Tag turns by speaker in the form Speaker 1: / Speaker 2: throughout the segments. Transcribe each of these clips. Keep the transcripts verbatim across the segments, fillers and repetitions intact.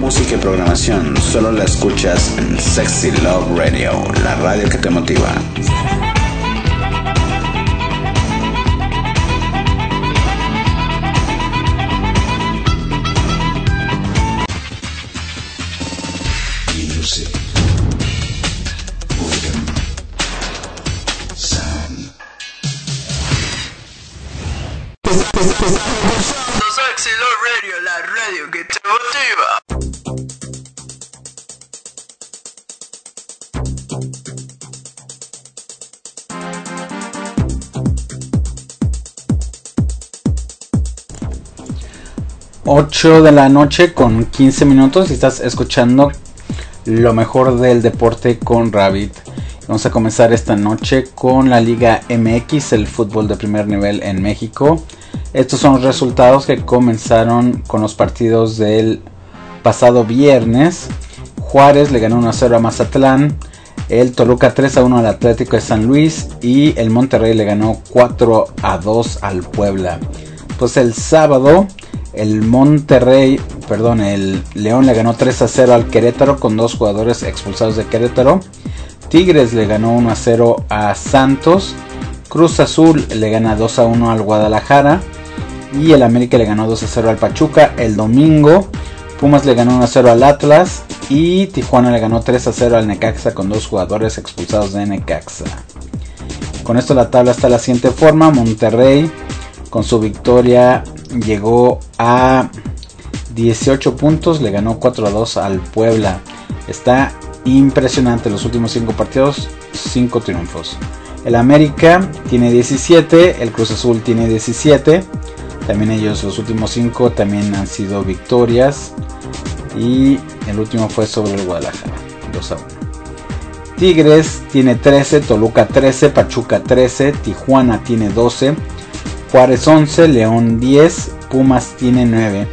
Speaker 1: música y programación solo la escuchas en Sexy Love Radio, la radio que te motiva.
Speaker 2: Sexy Love Radio, la radio que te motiva.
Speaker 3: ocho de la noche con quince minutos y estás escuchando lo mejor del deporte con Rabbit. Vamos a comenzar esta noche con la Liga M X, el fútbol de primer nivel en México. Estos son los resultados que comenzaron con los partidos del pasado viernes. Juárez le ganó uno a cero a Mazatlán. El Toluca tres a uno al Atlético de San Luis. Y el Monterrey le ganó cuatro a dos al Puebla. Pues el sábado el Monterrey, perdón, el León le ganó tres a cero al Querétaro con dos jugadores expulsados de Querétaro. Tigres le ganó uno a cero a Santos. Cruz Azul le gana dos a uno al Guadalajara. Y el América le ganó dos a cero al Pachuca. El domingo Pumas le ganó uno a cero al Atlas. Y Tijuana le ganó tres a cero al Necaxa con dos jugadores expulsados de Necaxa. Con esto la tabla está de la siguiente forma. Monterrey con su victoria llegó a dieciocho puntos. Le ganó cuatro a dos al Puebla. Está impresionante, los últimos cinco partidos, cinco triunfos. El América tiene diecisiete, el Cruz Azul tiene diecisiete. También ellos los últimos cinco también han sido victorias. Y el último fue sobre el Guadalajara, dos a uno. Tigres tiene trece, Toluca trece, Pachuca trece, Tijuana tiene doce, Juárez once, León diez, Pumas tiene nueve.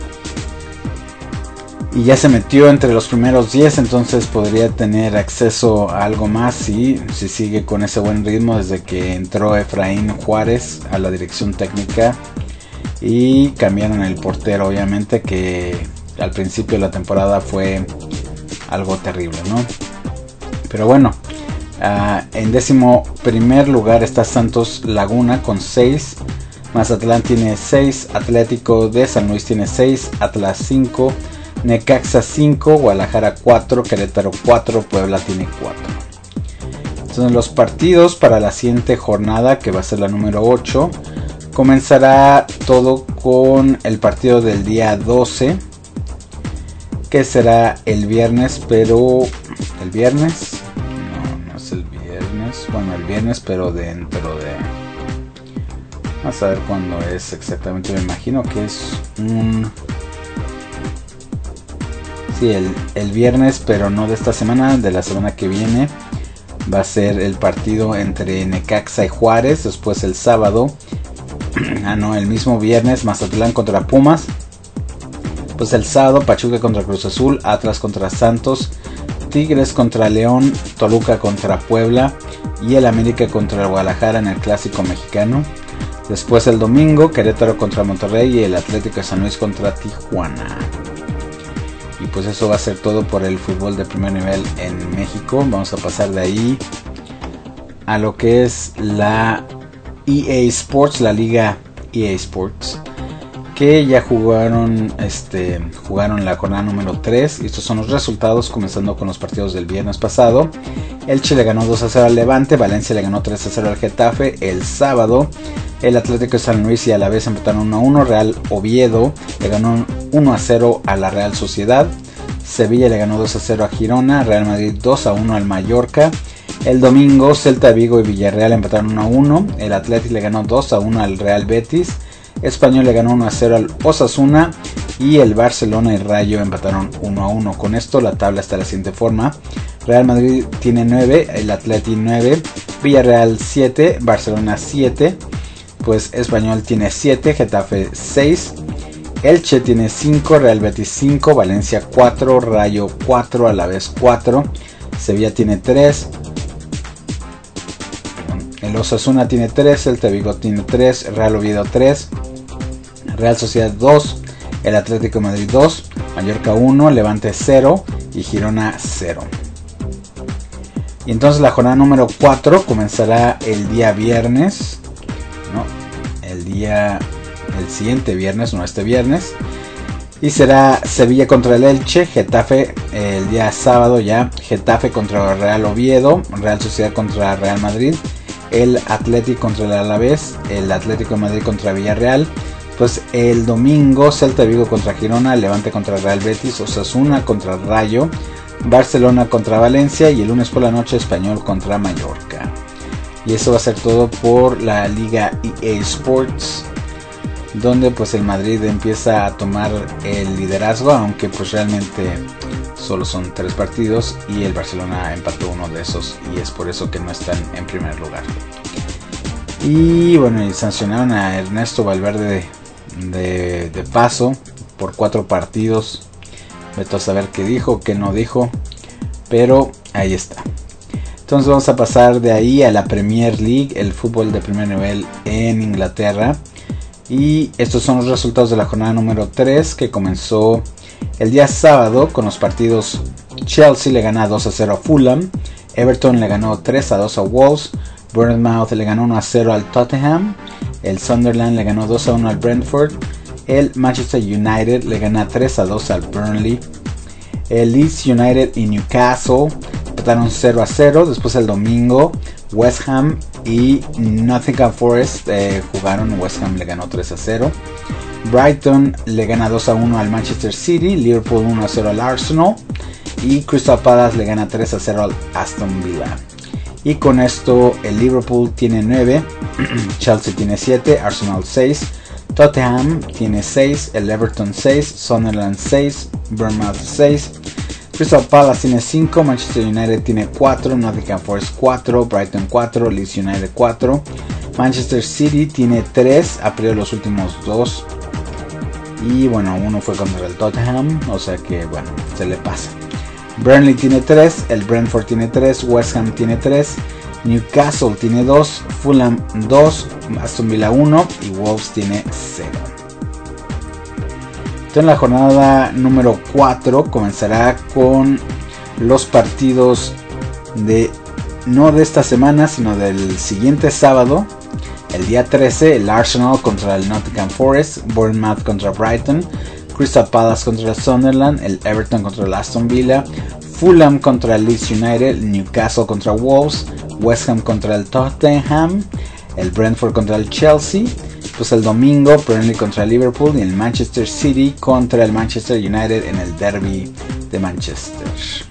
Speaker 3: Y ya se metió entre los primeros diez, entonces podría tener acceso a algo más si, si sigue con ese buen ritmo desde que entró Efraín Juárez a la dirección técnica. Y cambiaron el portero, obviamente, que al principio de la temporada fue algo terrible, ¿no? Pero bueno, uh, en décimo primer lugar está Santos Laguna con seis. Mazatlán tiene seis, Atlético de San Luis tiene seis, Atlas cinco, Necaxa cinco, Guadalajara cuatro, Querétaro cuatro, Puebla tiene cuatro. Entonces los partidos para la siguiente jornada, que va a ser la número ocho, comenzará todo con el partido del día doce, que será el viernes, pero el viernes, no, no es el viernes, bueno el viernes pero dentro de, vamos a ver cuándo es exactamente, me imagino que es un, sí, el, el viernes, pero no de esta semana, de la semana que viene, va a ser el partido entre Necaxa y Juárez. Después el sábado, ah no, el mismo viernes, Mazatlán contra Pumas. Pues el sábado, Pachuca contra Cruz Azul, Atlas contra Santos, Tigres contra León, Toluca contra Puebla y el América contra el Guadalajara en el Clásico Mexicano. Después el domingo, Querétaro contra Monterrey y el Atlético de San Luis contra Tijuana. Y pues eso va a ser todo por el fútbol de primer nivel en México. Vamos a pasar de ahí a lo que es la E A Sports, la liga E A Sports, que ya jugaron este jugaron la jornada número tres. Y estos son los resultados, comenzando con los partidos del viernes pasado. Elche le ganó dos a cero al Levante, Valencia le ganó tres a cero al Getafe. El sábado, el Atlético de San Luis y Alavés empataron uno a uno. Real Oviedo le ganó uno a cero a la Real Sociedad. Sevilla le ganó dos a cero a Girona. Real Madrid dos a uno al Mallorca. El domingo, Celta de Vigo y Villarreal empataron uno a uno. El Atlético le ganó dos a uno al Real Betis. Español le ganó uno a cero al Osasuna. Y el Barcelona y Rayo empataron uno a uno. Con esto la tabla está de la siguiente forma: Real Madrid tiene nueve, el Atlético nueve, Villarreal siete, Barcelona siete, pues Español tiene siete, Getafe seis, Elche tiene cinco, Real Betis cinco, Valencia cuatro, Rayo cuatro, Alavés cuatro, Sevilla tiene tres, el Osasuna tiene tres, el Vigo tiene tres, Real Oviedo tres, Real Sociedad dos, el Atlético de Madrid dos, Mallorca uno, Levante cero y Girona cero. Y entonces la jornada número cuatro comenzará el día viernes, no, el día, el siguiente viernes, no este viernes, y será Sevilla contra el Elche, Getafe el día sábado ya, Getafe contra Real Oviedo, Real Sociedad contra Real Madrid, el Atlético contra el Alavés, el Atlético de Madrid contra Villarreal. Pues el domingo Celta de Vigo contra Girona, Levante contra Real Betis, Osasuna contra Rayo, Barcelona contra Valencia y el lunes por la noche Español contra Mallorca. Y eso va a ser todo por la Liga E A Sports, donde pues el Madrid empieza a tomar el liderazgo, aunque pues realmente solo son tres partidos y el Barcelona empató uno de esos y es por eso que no están en primer lugar. Y bueno, y sancionaron a Ernesto Valverde de, de, de paso por cuatro partidos. Vete a saber qué dijo, qué no dijo, pero ahí está. Entonces vamos a pasar de ahí a la Premier League, el fútbol de primer nivel en Inglaterra. Y estos son los resultados de la jornada número tres, que comenzó el día sábado con los partidos: Chelsea le gana dos a cero a Fulham, Everton le ganó tres a dos a Wolves, Bournemouth le ganó uno a cero al Tottenham, el Sunderland le ganó dos a uno al Brentford, el Manchester United le gana tres a dos al Burnley, el Leeds United y Newcastle empataron cero a cero. Después el domingo West Ham y Nottingham Forest eh, jugaron, West Ham le ganó tres a cero, Brighton le gana dos a uno al Manchester City, Liverpool uno a cero al Arsenal y Crystal Palace le gana tres a cero al Aston Villa. Y con esto el Liverpool tiene nueve, Chelsea tiene siete, Arsenal seis, Tottenham tiene seis, el Everton seis, Sunderland seis, Bournemouth seis, Crystal Palace tiene cinco, Manchester United tiene cuatro, Nottingham Forest cuatro, Brighton cuatro, Leeds United cuatro, Manchester City tiene tres, ha perdido los últimos dos y bueno, uno fue contra el Tottenham, o sea que bueno, se le pasa. Burnley tiene tres, el Brentford tiene tres, West Ham tiene tres, Newcastle tiene dos, Fulham dos, Aston Villa uno y Wolves tiene cero. En la jornada número cuatro comenzará con los partidos de no de esta semana, sino del siguiente sábado, el día trece, el Arsenal contra el Nottingham Forest, Bournemouth contra Brighton, Crystal Palace contra el Sunderland, el Everton contra el Aston Villa, Fulham contra el Leeds United, Newcastle contra Wolves, West Ham contra el Tottenham, el Brentford contra el Chelsea. Pues el domingo Burnley contra Liverpool y el Manchester City contra el Manchester United en el derby de Manchester.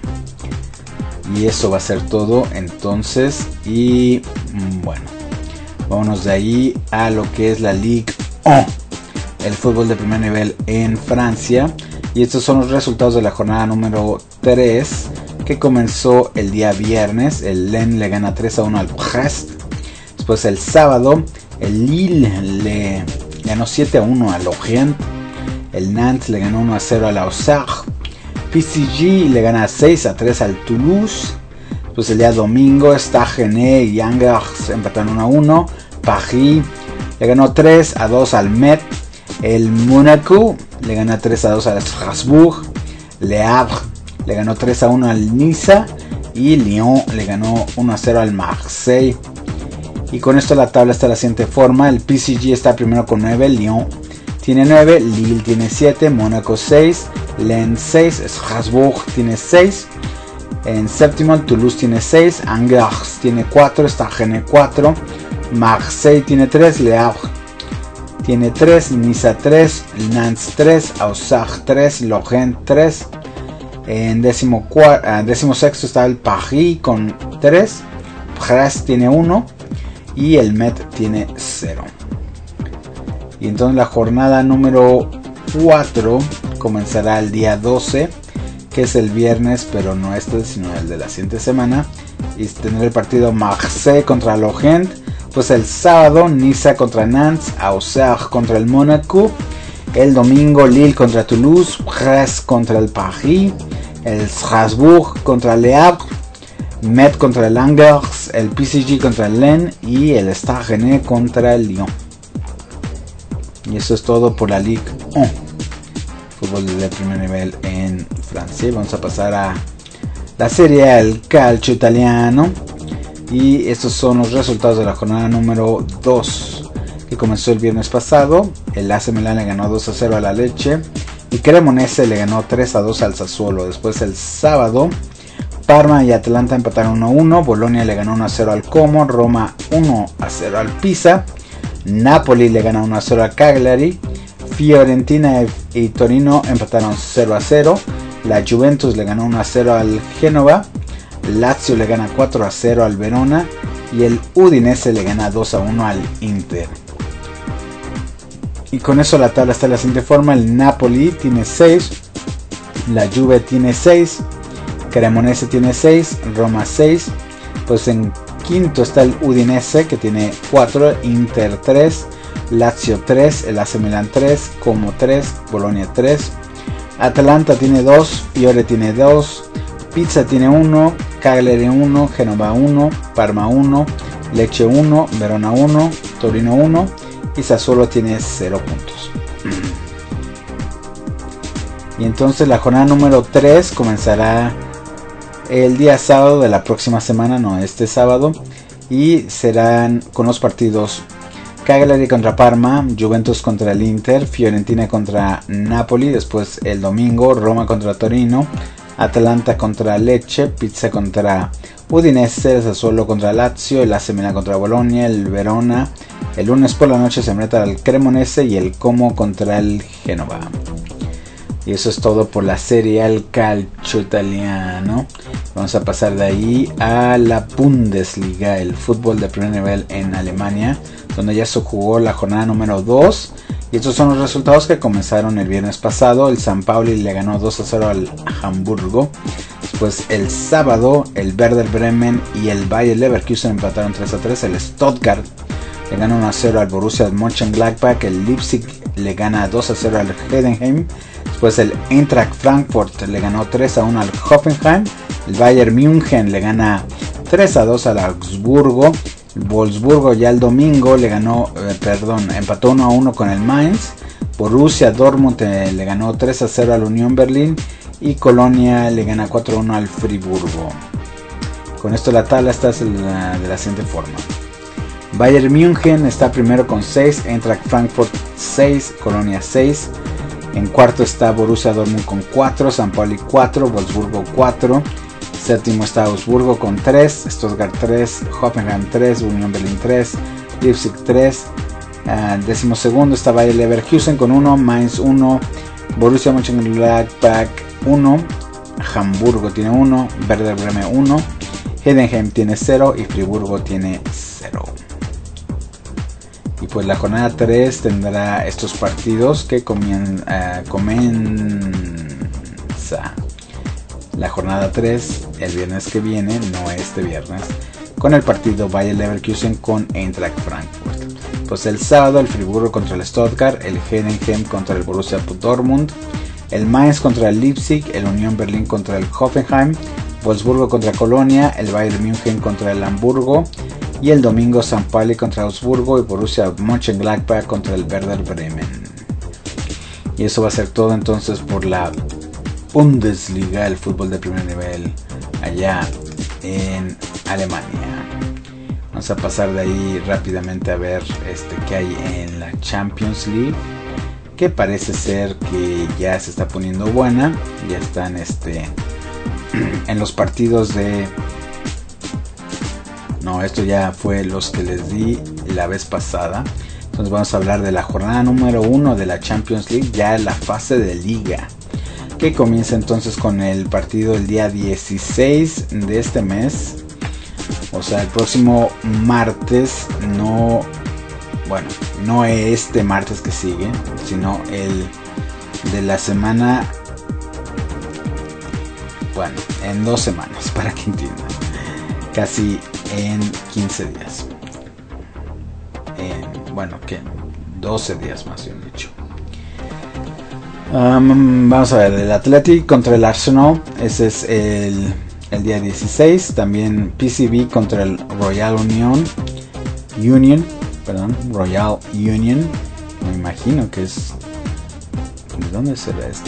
Speaker 3: Y eso va a ser todo entonces. Y bueno, vámonos de ahí a lo que es la Ligue uno, el fútbol de primer nivel en Francia. Y estos son los resultados de la jornada número tres, que comenzó el día viernes. El Lens le gana tres a uno al Brest. Después el sábado el Lille le ganó siete a uno al Lorient, el Nantes le ganó uno a cero al Auxerre, P S G le gana seis a tres al Toulouse. Pues el día domingo Stade y Angers empataron uno a uno, Paris le ganó tres a dos al Metz, el Monaco le gana tres a dos al Strasbourg, Le Havre le ganó tres a uno al Niza y Lyon le ganó uno a cero al Marseille. Y con esto la tabla está de la siguiente forma: el P S G está primero con nueve, Lyon tiene nueve, Lille tiene siete, Mónaco seis, Lens seis, Strasbourg tiene seis, en séptimo el Toulouse tiene seis, Angers tiene cuatro, Stade cuatro, Marseille tiene tres, Le Havre tiene tres, Niza tres, Nantes tres, Auxerre tres, Lorient tres. En décimo, cuar- décimo sexto está el Paris con tres, Brest tiene uno y el Metz tiene cero. Y entonces la jornada número cuatro comenzará el día doce, que es el viernes, pero no este, sino el de la siguiente semana. Y tendrá el partido Marseille contra Lorient. Pues el sábado Niza contra Nantes, Auxerre contra el Mónaco. El domingo Lille contra Toulouse, Brest contra el Paris, el Strasbourg contra Le Havre, Metz contra el Angers, el P S G contra el Lens y el Stade Rennais contra el Lyon. Y eso es todo por la Ligue uno, fútbol de primer nivel en Francia. Vamos a pasar a la Serie A, el calcio italiano. Y estos son los resultados de la jornada número dos, que comenzó el viernes pasado. El A C Milan le ganó dos a cero a la Lecce y Cremonese le ganó tres a dos al Sassuolo. Después el sábado, Parma y Atalanta empataron uno a uno. Bolonia le ganó uno a cero al Como. Roma uno a cero al Pisa. Napoli le ganó uno a cero al Cagliari. Fiorentina y Torino empataron cero a cero. La Juventus le ganó uno a cero al Génova. Lazio le gana cuatro a cero al Verona. Y el Udinese le gana dos a uno al Inter. Y con eso la tabla está de la siguiente forma. El Napoli tiene seis. La Juve tiene seis. Cremonese tiene seis. Roma seis. Pues en quinto está el Udinese, que tiene cuatro. Inter tres. Lazio tres. El A C Milan tres. Como tres. Bolonia tres. Atalanta tiene dos. Fiore tiene dos. Pisa tiene uno. Cagliari uno. Genova uno. Parma uno. Lecce uno. Verona uno. Torino uno. Y Sassuolo tiene cero puntos. Y entonces la jornada número tres comenzará el día sábado de la próxima semana, no este sábado. Y serán con los partidos Cagliari contra Parma, Juventus contra el Inter, Fiorentina contra Napoli. Después el domingo Roma contra Torino, Atalanta contra Lecce, Pisa contra Udinese, Sassuolo contra Lazio, el A C Milan contra Bolonia, el Verona. El lunes por la noche se enfrenta al Cremonese y el Como contra el Génova. Y eso es todo por la Serie A, el calcio italiano. Vamos a pasar de ahí a la Bundesliga, el fútbol de primer nivel en Alemania, donde ya se jugó la jornada número dos. Y estos son los resultados que comenzaron el viernes pasado. El San Pauli le ganó dos a cero al Hamburgo. Después el sábado el Werder Bremen y el Bayer Leverkusen empataron tres a tres. El Stuttgart le gana uno a cero al Borussia Mönchengladbach. El Leipzig le gana dos a cero al Heidenheim. Después el Eintracht Frankfurt le ganó tres a uno al Hoffenheim. El Bayern München le gana tres a dos al Augsburgo. El Wolfsburgo ya el domingo le ganó, eh, perdón, empató uno a uno con el Mainz. Borussia Dortmund eh, le ganó tres a cero al Unión Berlín. Y Colonia le gana cuatro a uno al Friburgo. Con esto la tabla está de la, de la siguiente forma. Bayern München está primero con seis, Eintracht Frankfurt seis, Colonia seis. En cuarto está Borussia Dortmund con cuatro, San Pauli cuatro, Wolfsburgo cuatro. Séptimo está Augsburgo con tres, Stuttgart tres, Hoffenheim tres, Unión Berlín tres, Leipzig tres. Uh, décimo segundo está Bayer Leverkusen con uno, Mainz uno, Borussia Mönchengladbach uno, Hamburgo tiene uno, Werder Bremen uno, Heidenheim tiene cero y Friburgo tiene cero. Y pues la jornada tres tendrá estos partidos que comien, uh, comienza la jornada tres el viernes que viene, no este viernes, con el partido Bayer Leverkusen con Eintracht Frankfurt. Pues el sábado el Friburgo contra el Stuttgart, el Heidenheim contra el Borussia Dortmund, el Mainz contra el Leipzig, el Unión Berlín contra el Hoffenheim, Wolfsburgo contra Colonia, el Bayern München contra el Hamburgo. Y el domingo San Pauli contra Augsburgo y Borussia Mönchengladbach contra el Werder Bremen. Y eso va a ser todo entonces por la Bundesliga, el fútbol de primer nivel allá en Alemania. Vamos a pasar de ahí rápidamente a ver este qué hay en la Champions League, que parece ser que ya se está poniendo buena. Ya están este en los partidos de... No, esto ya fue los que les di la vez pasada. Entonces vamos a hablar de la jornada número uno de la Champions League, ya la fase de liga, que comienza entonces con el partido el día dieciséis de este mes. O sea, el próximo martes, no, bueno, no este martes que sigue, sino el de la semana, bueno, en dos semanas, para que entiendan. Casi en quince días. En, bueno, que doce días más bien dicho. Um, vamos a ver, el Athletic contra el Arsenal. Ese es el, el día dieciséis. También P S V contra el Royal Union. Union, perdón, Royal Union. Me imagino que es ¿De dónde será este?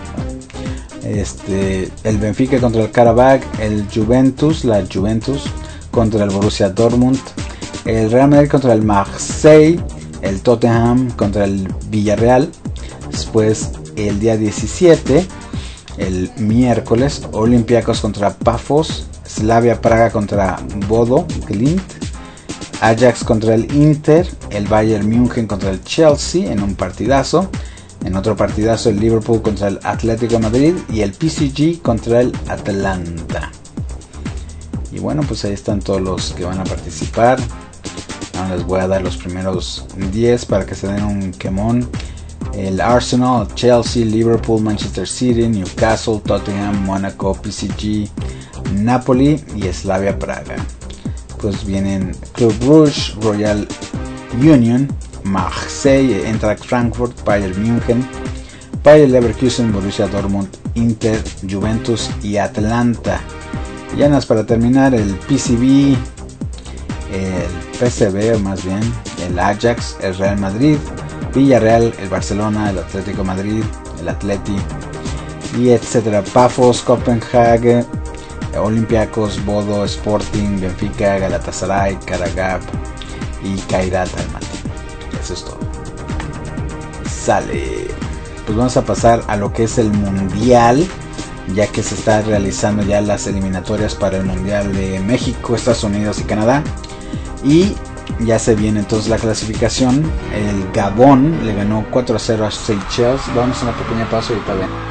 Speaker 3: Este, el Benfica contra el Karabakh, el Juventus, la Juventus contra el Borussia Dortmund, el Real Madrid contra el Marseille, el Tottenham contra el Villarreal. Después el día diecisiete, el miércoles, Olympiacos contra Pafos, Slavia Praga contra Bodo Glimt, Ajax contra el Inter, el Bayern München contra el Chelsea en un partidazo. En otro partidazo, el Liverpool contra el Atlético de Madrid y el P S G contra el Atlanta. Y bueno, pues ahí están todos los que van a participar. Ahora les voy a dar los primeros diez para que se den un quemón. El Arsenal, Chelsea, Liverpool, Manchester City, Newcastle, Tottenham, Mónaco, P S G, Napoli y Slavia Praga. Pues vienen Club Brugge, Royal Union, Marseille, Eintracht Frankfurt, Bayern München, Bayer Leverkusen, Borussia Dortmund, Inter, Juventus y Atlanta. Y ya más para terminar, el P S V, el P S V más bien, el Ajax, el Real Madrid, Villarreal, el Barcelona, el Atlético de Madrid, el Atleti y etcétera. Pafos, Copenhague, Olympiacos, Bodo, Sporting, Benfica, Galatasaray, Karagab y Kairat Almaty. Eso es todo. Sale. Pues vamos a pasar a lo que es el Mundial, ya que se está realizando ya las eliminatorias para el Mundial de México, Estados Unidos y Canadá. Y ya se viene entonces la clasificación. El Gabón le ganó cuatro a cero a Seychelles. Vamos a una pequeña pausa y ahorita ven.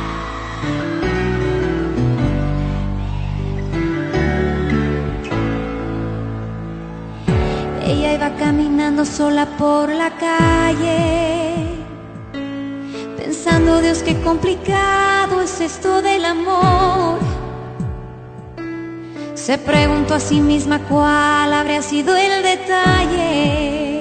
Speaker 4: Ella iba caminando sola por la calle, pensando, Dios, qué complicado es esto del amor. Se preguntó a sí misma cuál habría sido el detalle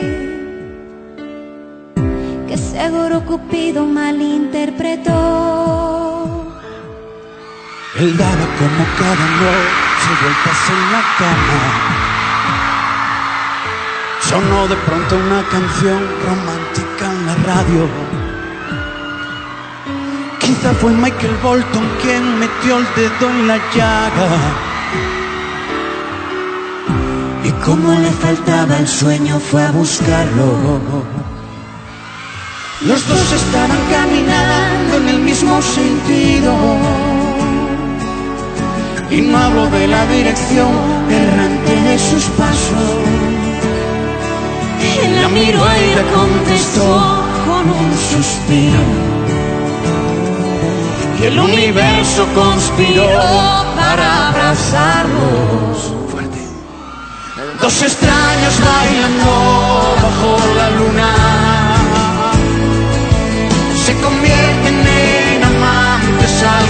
Speaker 4: que seguro Cupido malinterpretó.
Speaker 5: Él daba como cada noche vueltas en la cama. Sonó de pronto una canción romántica en la radio. Quizá fue Michael Bolton quien metió el dedo en la llaga. Y como le faltaba el sueño fue a buscarlo. Los dos estaban caminando en el mismo sentido. Y no hablo de la dirección errante de sus pasos. Él la miró y le contestó con un suspiro. Y el universo conspiró para abrazarlos. Fuerte. Dos extraños bailando bajo la luna se convierten en amantes al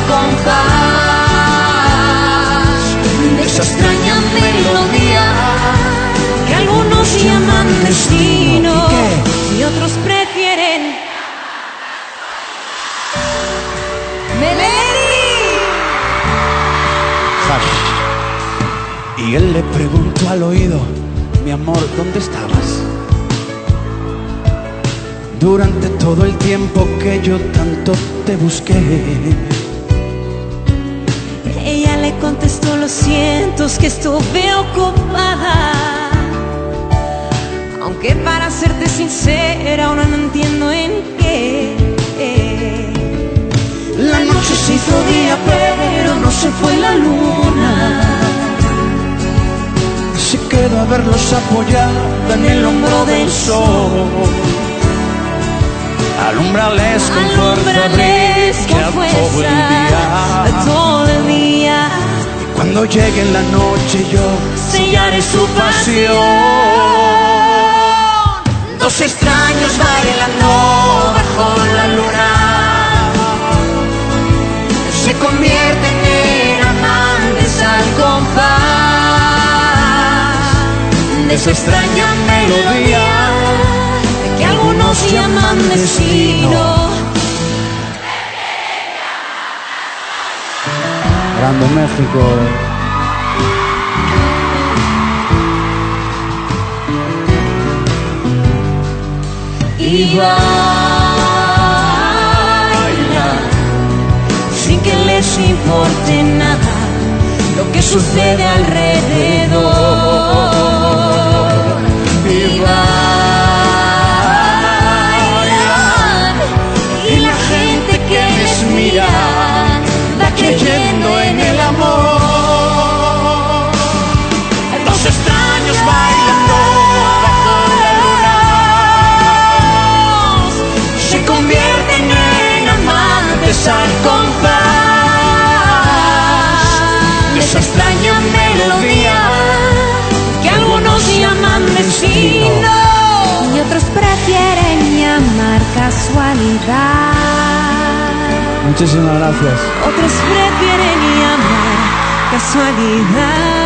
Speaker 5: compás de esa extraña melodía que algunos llaman destino y otros prefieren Melody. Y él le preguntó al oído: mi amor, ¿dónde estabas? Durante todo el tiempo que yo tanto te busqué.
Speaker 4: Ella le contestó: lo siento, es que estuve ocupada. Aunque para serte sincera ahora no entiendo en qué.
Speaker 5: La noche se hizo día pero no se fue la luna. Se quedó a verlos apoyada en el hombro del sol. Alumbrales con fuerza, brilla todo el día.
Speaker 4: Todo el día.
Speaker 5: Y cuando llegue la noche yo sellaré su pasión. Dos extraños bailando bajo la luna se convierten en amantes al compás de esa extraña melodía que algunos llaman destino.
Speaker 3: Grande México.
Speaker 4: Igual sucede alrededor. Y bailan, y la gente que les mira va creyendo en el amor.
Speaker 5: Dos extraños bailando bajo la luna
Speaker 4: se convierten en amantes al compás de esa extraña melodía que algunos llaman destino y otros prefieren llamar casualidad.
Speaker 5: Muchísimas gracias.
Speaker 4: Otros prefieren llamar casualidad.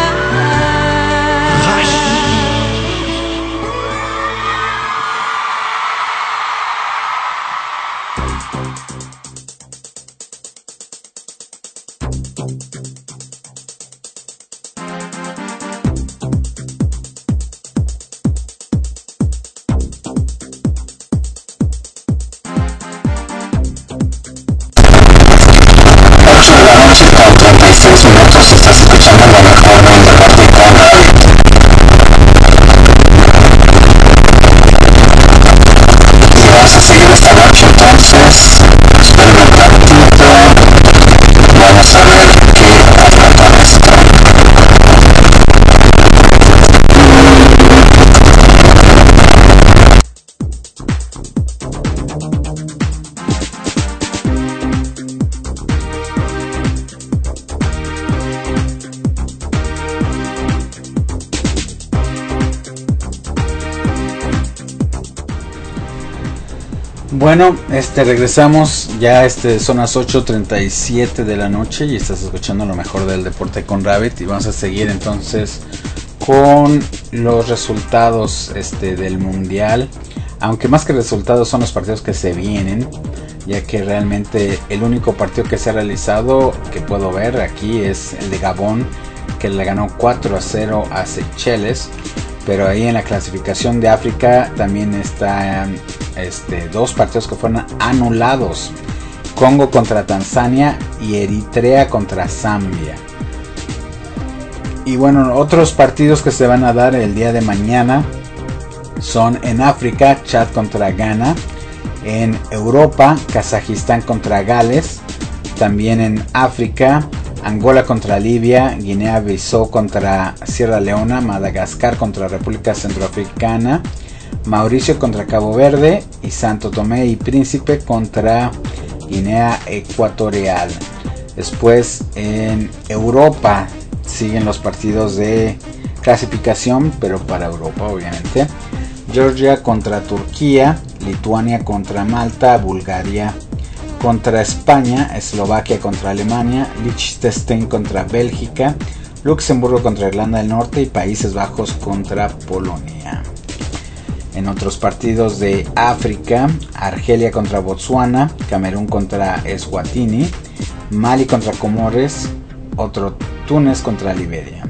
Speaker 3: Bueno, este regresamos, ya este son las ocho treinta y siete de la noche y estás escuchando lo mejor del deporte con Rabbit, y vamos a seguir entonces con los resultados este del mundial, aunque más que resultados son los partidos que se vienen, ya que realmente el único partido que se ha realizado que puedo ver aquí es el de Gabón, que le ganó cuatro a cero a Seychelles. Pero ahí en la clasificación de África también están este, dos partidos que fueron anulados. Congo contra Tanzania y Eritrea contra Zambia. Y bueno, otros partidos que se van a dar el día de mañana son en África, Chad contra Ghana. En Europa, Kazajistán contra Gales. También en África, Angola contra Libia, Guinea-Bissau contra Sierra Leona, Madagascar contra República Centroafricana, Mauricio contra Cabo Verde y Santo Tomé y Príncipe contra Guinea Ecuatorial. Después en Europa siguen los partidos de clasificación, pero para Europa obviamente. Georgia contra Turquía, Lituania contra Malta, Bulgaria contra España, Eslovaquia contra Alemania, Liechtenstein contra Bélgica, Luxemburgo contra Irlanda del Norte y Países Bajos contra Polonia. En otros partidos de África, Argelia contra Botsuana, Camerún contra Eswatini, Mali contra Comores, otro Túnez contra Liberia.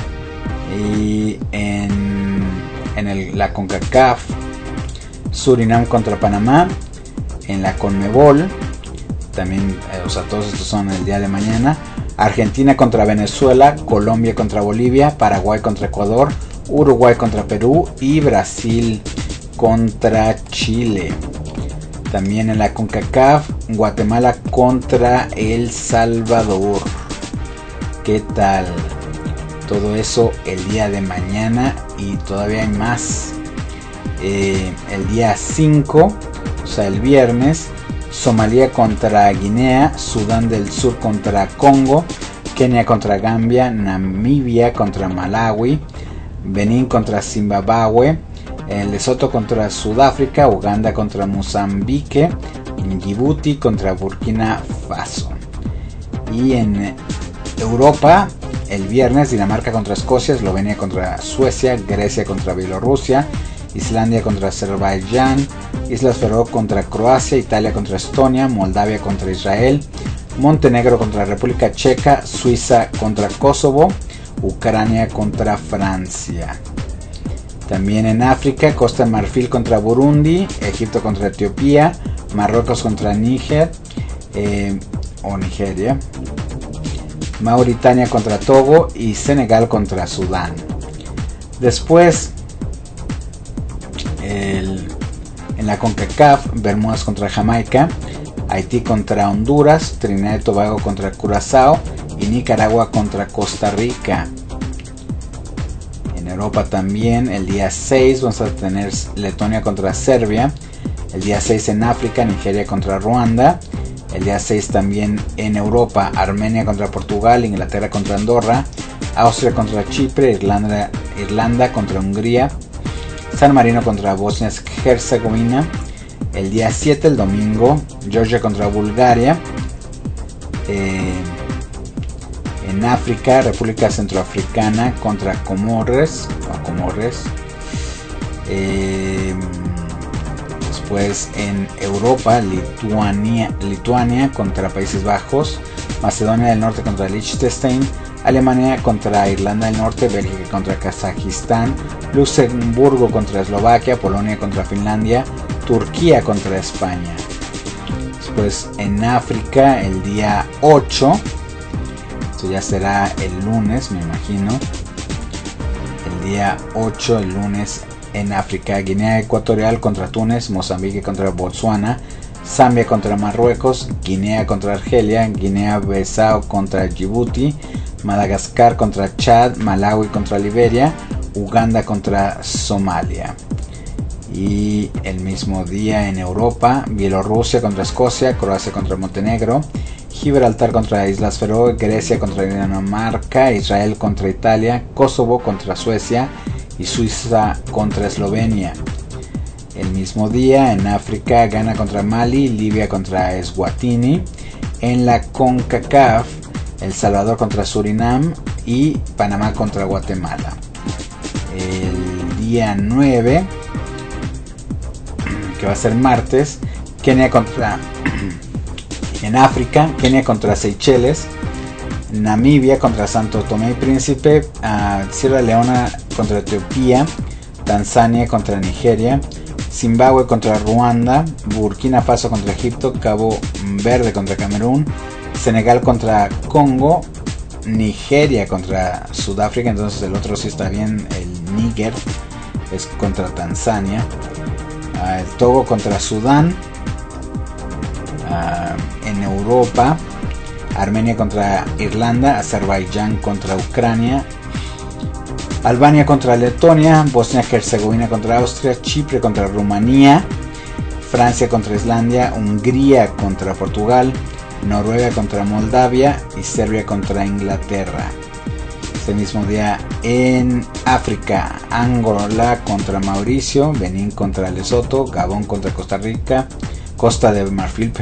Speaker 3: Y en, en el, la CONCACAF, Surinam contra Panamá. En la CONMEBOL, también, eh, o sea, todos estos son el día de mañana. Argentina contra Venezuela, Colombia contra Bolivia, Paraguay contra Ecuador, Uruguay contra Perú y Brasil contra Chile. También en la CONCACAF, Guatemala contra El Salvador. ¿Qué tal? Todo eso el día de mañana y todavía hay más. Eh, el día cinco, o sea el viernes, Somalia contra Guinea, Sudán del Sur contra Congo, Kenia contra Gambia, Namibia contra Malawi, Benín contra Zimbabue, Lesoto contra Sudáfrica, Uganda contra Mozambique, Djibouti contra Burkina Faso. Y en Europa, el viernes, Dinamarca contra Escocia, Eslovenia contra Suecia, Grecia contra Bielorrusia, Islandia contra Azerbaiyán, Islas Feroe contra Croacia, Italia contra Estonia, Moldavia contra Israel, Montenegro contra República Checa, Suiza contra Kosovo, Ucrania contra Francia. También en África, Costa de Marfil contra Burundi, Egipto contra Etiopía, Marruecos contra Níger eh, o Nigeria. Mauritania contra Togo y Senegal contra Sudán. Después el, en la CONCACAF, Bermudas contra Jamaica, Haití contra Honduras, Trinidad y Tobago contra Curazao y Nicaragua contra Costa Rica. En Europa también el día seis vamos a tener Letonia contra Serbia, el día seis en África, Nigeria contra Ruanda, el día seis también en Europa, Armenia contra Portugal, Inglaterra contra Andorra, Austria contra Chipre, Irlanda, Irlanda contra Hungría, San Marino contra Bosnia-Herzegovina, el día siete, el domingo, Georgia contra Bulgaria, eh, en África, República Centroafricana contra Comores, o Comores, eh, después en Europa, Lituania, Lituania contra Países Bajos, Macedonia del Norte contra Liechtenstein, Alemania contra Irlanda del Norte, Bélgica contra Kazajistán, Luxemburgo contra Eslovaquia, Polonia contra Finlandia, Turquía contra España. Después en África el día ocho, esto ya será el lunes me imagino, el día ocho, el lunes en África, Guinea Ecuatorial contra Túnez, Mozambique contra Botsuana, Zambia contra Marruecos, Guinea contra Argelia, Guinea-Bissau contra Djibouti, Madagascar contra Chad, Malawi contra Liberia, Uganda contra Somalia. Y el mismo día en Europa, Bielorrusia contra Escocia, Croacia contra Montenegro, Gibraltar contra Islas Feroe, Grecia contra Dinamarca, Israel contra Italia, Kosovo contra Suecia y Suiza contra Eslovenia. El mismo día en África, Ghana contra Mali, Libia contra Eswatini. En la CONCACAF, El Salvador contra Surinam y Panamá contra Guatemala. El día nueve, que va a ser martes, Kenia contra en África, Kenia contra Seychelles, Namibia contra Santo Tomé y Príncipe, uh, Sierra Leona contra Etiopía, Tanzania contra Nigeria, Zimbabue contra Ruanda, Burkina Faso contra Egipto, Cabo Verde contra Camerún, Senegal contra Congo, Nigeria contra Sudáfrica, entonces el otro sí está bien, el Níger es contra Tanzania, uh, el Togo contra Sudán, uh, en Europa, Armenia contra Irlanda, Azerbaiyán contra Ucrania, Albania contra Letonia, Bosnia-Herzegovina contra Austria, Chipre contra Rumanía, Francia contra Islandia, Hungría contra Portugal, Noruega contra Moldavia y Serbia contra Inglaterra. Ese mismo día en África, Angola contra Mauricio, Benín contra Lesoto, Gabón contra Costa Rica, Costa de Marfil,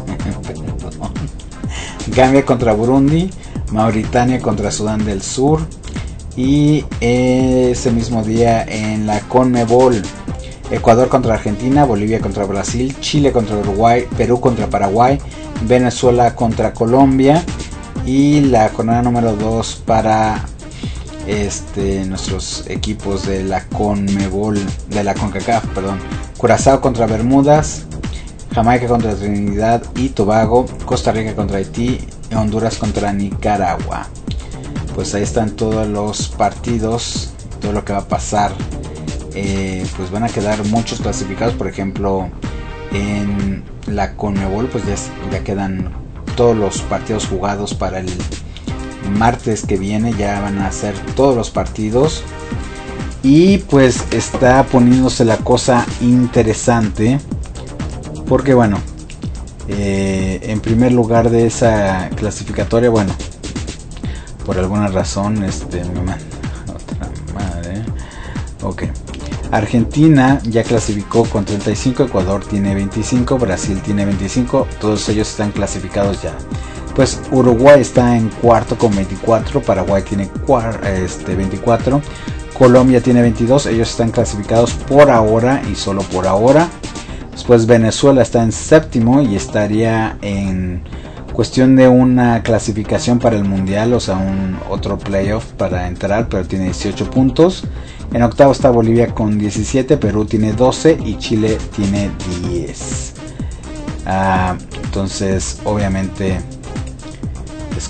Speaker 3: Gambia contra Burundi, Mauritania contra Sudán del Sur. Y ese mismo día en la CONMEBOL, Ecuador contra Argentina, Bolivia contra Brasil, Chile contra Uruguay, Perú contra Paraguay, Venezuela contra Colombia. Y la jornada número dos para este, nuestros equipos de la CONMEBOL, de la CONCACAF, perdón. Curazao contra Bermudas, Jamaica contra Trinidad y Tobago, Costa Rica contra Haití y Honduras contra Nicaragua. Pues ahí están todos los partidos, todo lo que va a pasar. Eh, pues van a quedar muchos clasificados, por ejemplo en la CONMEBOL pues ya, ya quedan todos los partidos jugados para el martes que viene, ya van a ser todos los partidos y pues está poniéndose la cosa interesante porque bueno, eh, en primer lugar de esa clasificatoria, bueno, por alguna razón este me manda otra madre. Ok. Argentina ya clasificó con treinta y cinco, Ecuador tiene veinticinco, Brasil tiene veinticinco, todos ellos están clasificados ya. Pues Uruguay está en cuarto con veinticuatro, Paraguay tiene este, veinticuatro, Colombia tiene veintidós, ellos están clasificados por ahora y solo por ahora. Después Venezuela está en séptimo y estaría en cuestión de una clasificación para el mundial, o sea un otro playoff para entrar, pero tiene dieciocho puntos. En octavo está Bolivia con diecisiete, Perú tiene doce y Chile tiene diez. Ah, entonces obviamente es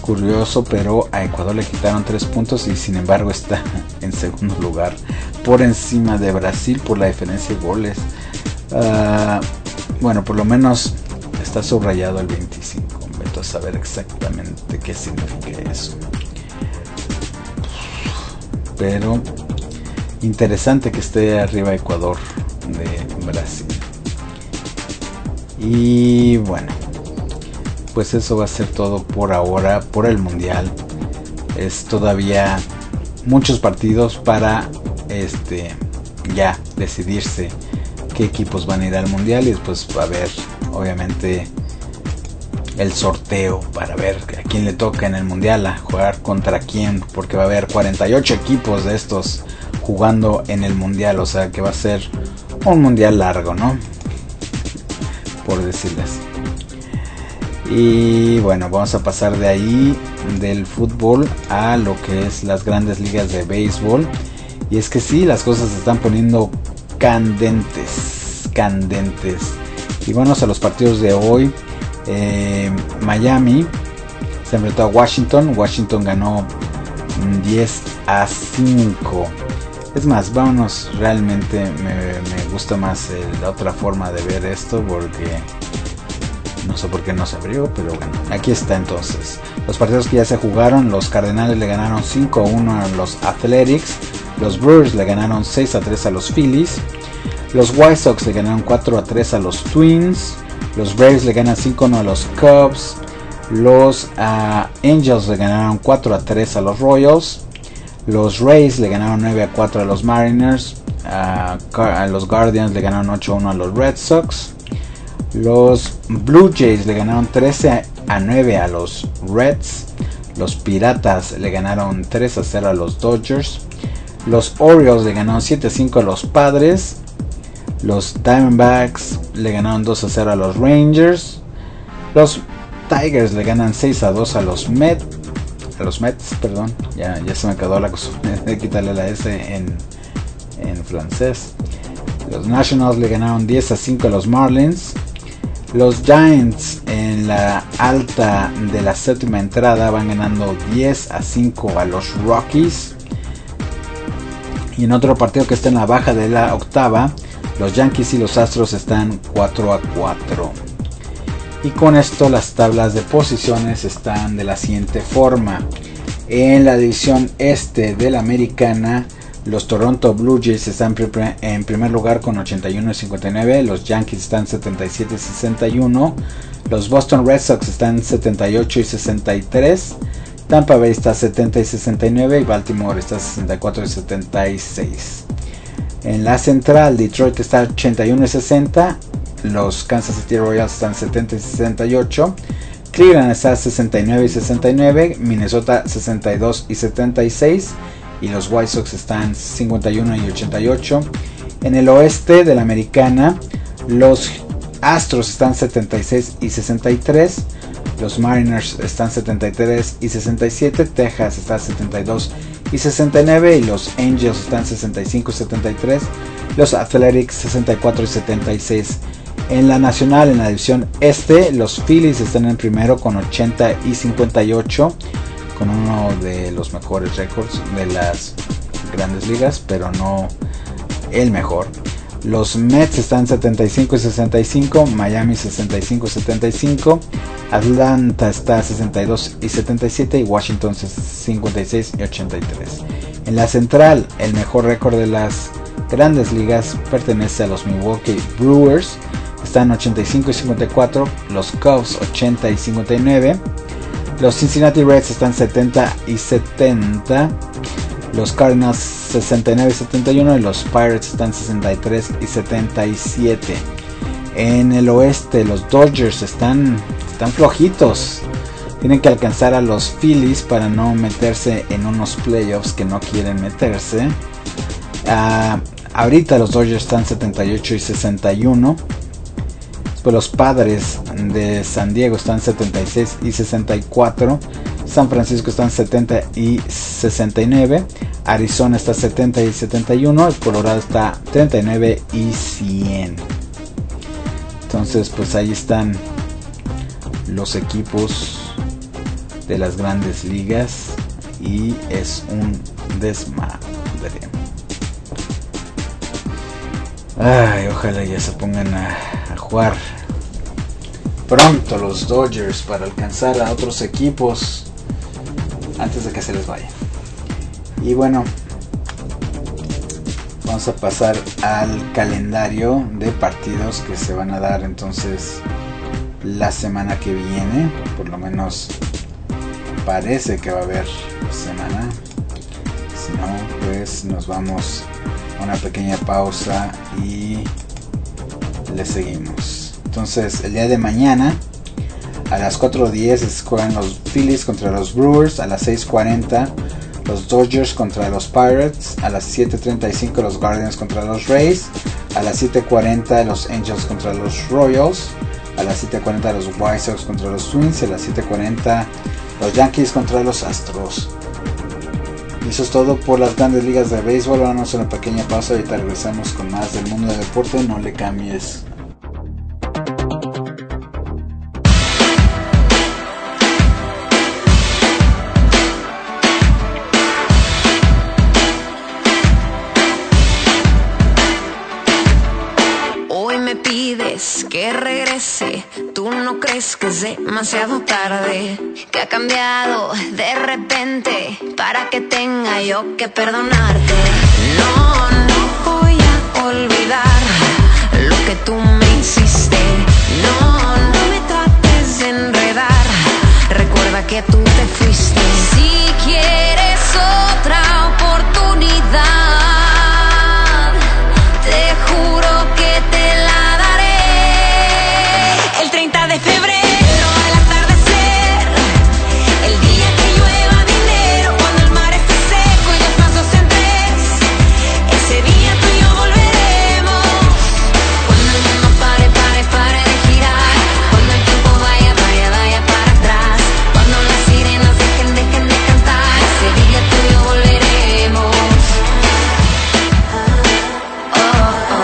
Speaker 3: curioso, pero a Ecuador le quitaron tres puntos y sin embargo está en segundo lugar por encima de Brasil por la diferencia de goles. Uh, bueno, por lo menos está subrayado el veinticinco. Vete a saber exactamente qué significa eso. Pero interesante que esté arriba Ecuador de Brasil. Y bueno, pues eso va a ser todo por ahora, por el mundial. Es todavía muchos partidos para este ya decidirse qué equipos van a ir al mundial, y después va a haber obviamente el sorteo para ver a quién le toca en el mundial, a jugar contra quién, porque va a haber cuarenta y ocho equipos de estos jugando en el mundial, o sea que va a ser un mundial largo, ¿no? Por decirles. Y bueno, vamos a pasar de ahí, del fútbol, a lo que es las grandes ligas de béisbol. Y es que sí, las cosas se están poniendo candentes, candentes. Y vamos a los partidos de hoy. Eh, Miami se enfrentó a Washington. Washington ganó diez a cinco. Es más, vámonos, realmente me, me gusta más eh, la otra forma de ver esto, porque no sé por qué no se abrió, pero bueno, aquí está entonces. Los partidos que ya se jugaron: los Cardenales le ganaron cinco a uno a los Athletics, los Brewers le ganaron seis a tres a los Phillies, los White Sox le ganaron cuatro a tres a los Twins, los Braves le ganan cinco a uno a los Cubs, los uh, Angels le ganaron cuatro a tres a los Royals, los Rays le ganaron nueve a cuatro a los Mariners, uh, a los Guardians le ganaron ocho a uno a los Red Sox, los Blue Jays le ganaron trece a nueve a los Reds, los Piratas le ganaron tres a cero a los Dodgers, los Orioles le ganaron siete a cinco a los Padres, los Diamondbacks le ganaron dos a cero a los Rangers, los Tigers le ganan seis a dos a los Mets, a los Mets, perdón, ya, ya se me quedó la costumbre de quitarle la S en, en francés. Los Nationals le ganaron diez a cinco a los Marlins. Los Giants en la alta de la séptima entrada van ganando diez a cinco a los Rockies. Y en otro partido que está en la baja de la octava, los Yankees y los Astros están cuatro a cuatro. Y con esto las tablas de posiciones están de la siguiente forma. En la división este de la americana, los Toronto Blue Jays están en primer lugar con ochenta y uno y cincuenta y nueve, los Yankees están setenta y siete y sesenta y uno, los Boston Red Sox están setenta y ocho y sesenta y tres, Tampa Bay está setenta y sesenta y nueve y Baltimore está sesenta y cuatro y setenta y seis. En la central, Detroit está ochenta y uno y sesenta, los Kansas City Royals están setenta y sesenta y ocho, Cleveland está sesenta y nueve y sesenta y nueve, Minnesota sesenta y dos y setenta y seis y los White Sox están cincuenta y uno y ochenta y ocho. En el oeste de la americana, los Astros están setenta y seis y sesenta y tres, los Mariners están setenta y tres y sesenta y siete, Texas está setenta y dos y sesenta y nueve y los Angels están sesenta y cinco y setenta y tres, los Athletics sesenta y cuatro y setenta y seis. En la nacional, en la división este, los Phillies están en primero con ochenta y cincuenta y ocho, con uno de los mejores récords de las grandes ligas, pero no el mejor. Los Mets están setenta y cinco y sesenta y cinco, Miami sesenta y cinco y setenta y cinco, Atlanta está sesenta y dos y setenta y siete y Washington cincuenta y seis y ochenta y tres. En la central, el mejor récord de las grandes ligas pertenece a los Milwaukee Brewers, están ochenta y cinco y cincuenta y cuatro, los Cubs ochenta y cincuenta y nueve, los Cincinnati Reds están setenta y setenta, los Cardinals sesenta y nueve y setenta y uno y los Pirates están sesenta y tres y setenta y siete. En el oeste, los Dodgers están, están flojitos, tienen que alcanzar a los Phillies para no meterse en unos playoffs que no quieren meterse. Uh, ahorita los Dodgers están setenta y ocho y sesenta y uno. Pues los Padres de San Diego están setenta y seis y sesenta y cuatro, San Francisco están setenta y sesenta y nueve, Arizona está setenta y setenta y uno, y Colorado está treinta y nueve y cien. Entonces pues ahí están los equipos de las grandes ligas y es un desmadre. Ay, ojalá ya se pongan a, a jugar pronto los Dodgers para alcanzar a otros equipos antes de que se les vaya. Y bueno, vamos a pasar al calendario de partidos que se van a dar entonces la semana que viene. Por lo menos parece que va a haber semana. Si no, pues nos vamos a una pequeña pausa y le seguimos. Entonces el día de mañana a las cuatro diez juegan los Phillies contra los Brewers. A las seis cuarenta los Dodgers contra los Pirates. A las siete treinta y cinco los Guardians contra los Rays. A las siete cuarenta los Angels contra los Royals. A las siete cuarenta los White Sox contra los Twins. Y a las siete cuarenta los Yankees contra los Astros. Y eso es todo por las grandes ligas de béisbol. Vamos a una pequeña pausa y ahorita regresamos con más del mundo del deporte. No le cambies.
Speaker 6: Que regrese, tú no crees que es demasiado tarde, que ha cambiado de repente para que tenga yo que perdonarte. No, no voy a olvidar lo que tú me hiciste. No, no me trates de enredar, recuerda que tú te fuiste. Si quieres otra oportunidad, te juro que te la treinta de febrero al atardecer, el día que llueva dinero, cuando el mar esté seco y los pasos en tres, ese día tú y yo volveremos. Cuando el mundo pare, pare, pare de girar, cuando el tiempo vaya, vaya, vaya para atrás, cuando las sirenas dejen, dejen de cantar, ese día tú y yo volveremos. Oh, oh.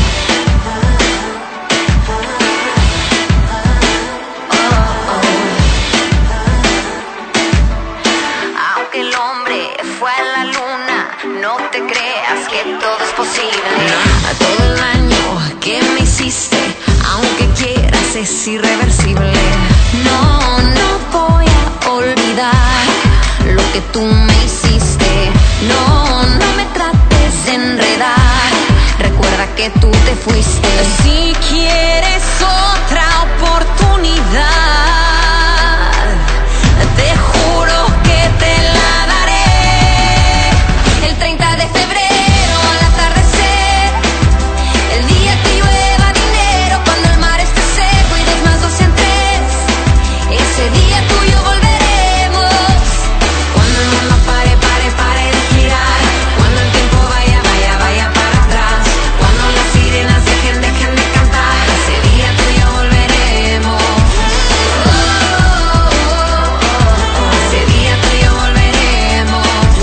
Speaker 6: No te creas que todo es posible. A todo el daño que me hiciste, aunque quieras, es irreversible. No, no voy a olvidar lo que tú me hiciste. No, no me trates de enredar, recuerda que tú te fuiste. Si quieres otra oportunidad, te juro que te la daré. treinta de febrero al atardecer, el día que llueva dinero, cuando el mar esté seco y dos más dos en tres, ese día tú y yo volveremos. Cuando el mundo pare, pare, pare de girar, cuando el tiempo vaya, vaya, vaya para atrás, cuando las sirenas dejen, dejen de cantar, ese día tú y yo volveremos. Oh, oh, oh, oh, ese día tú y yo volveremos.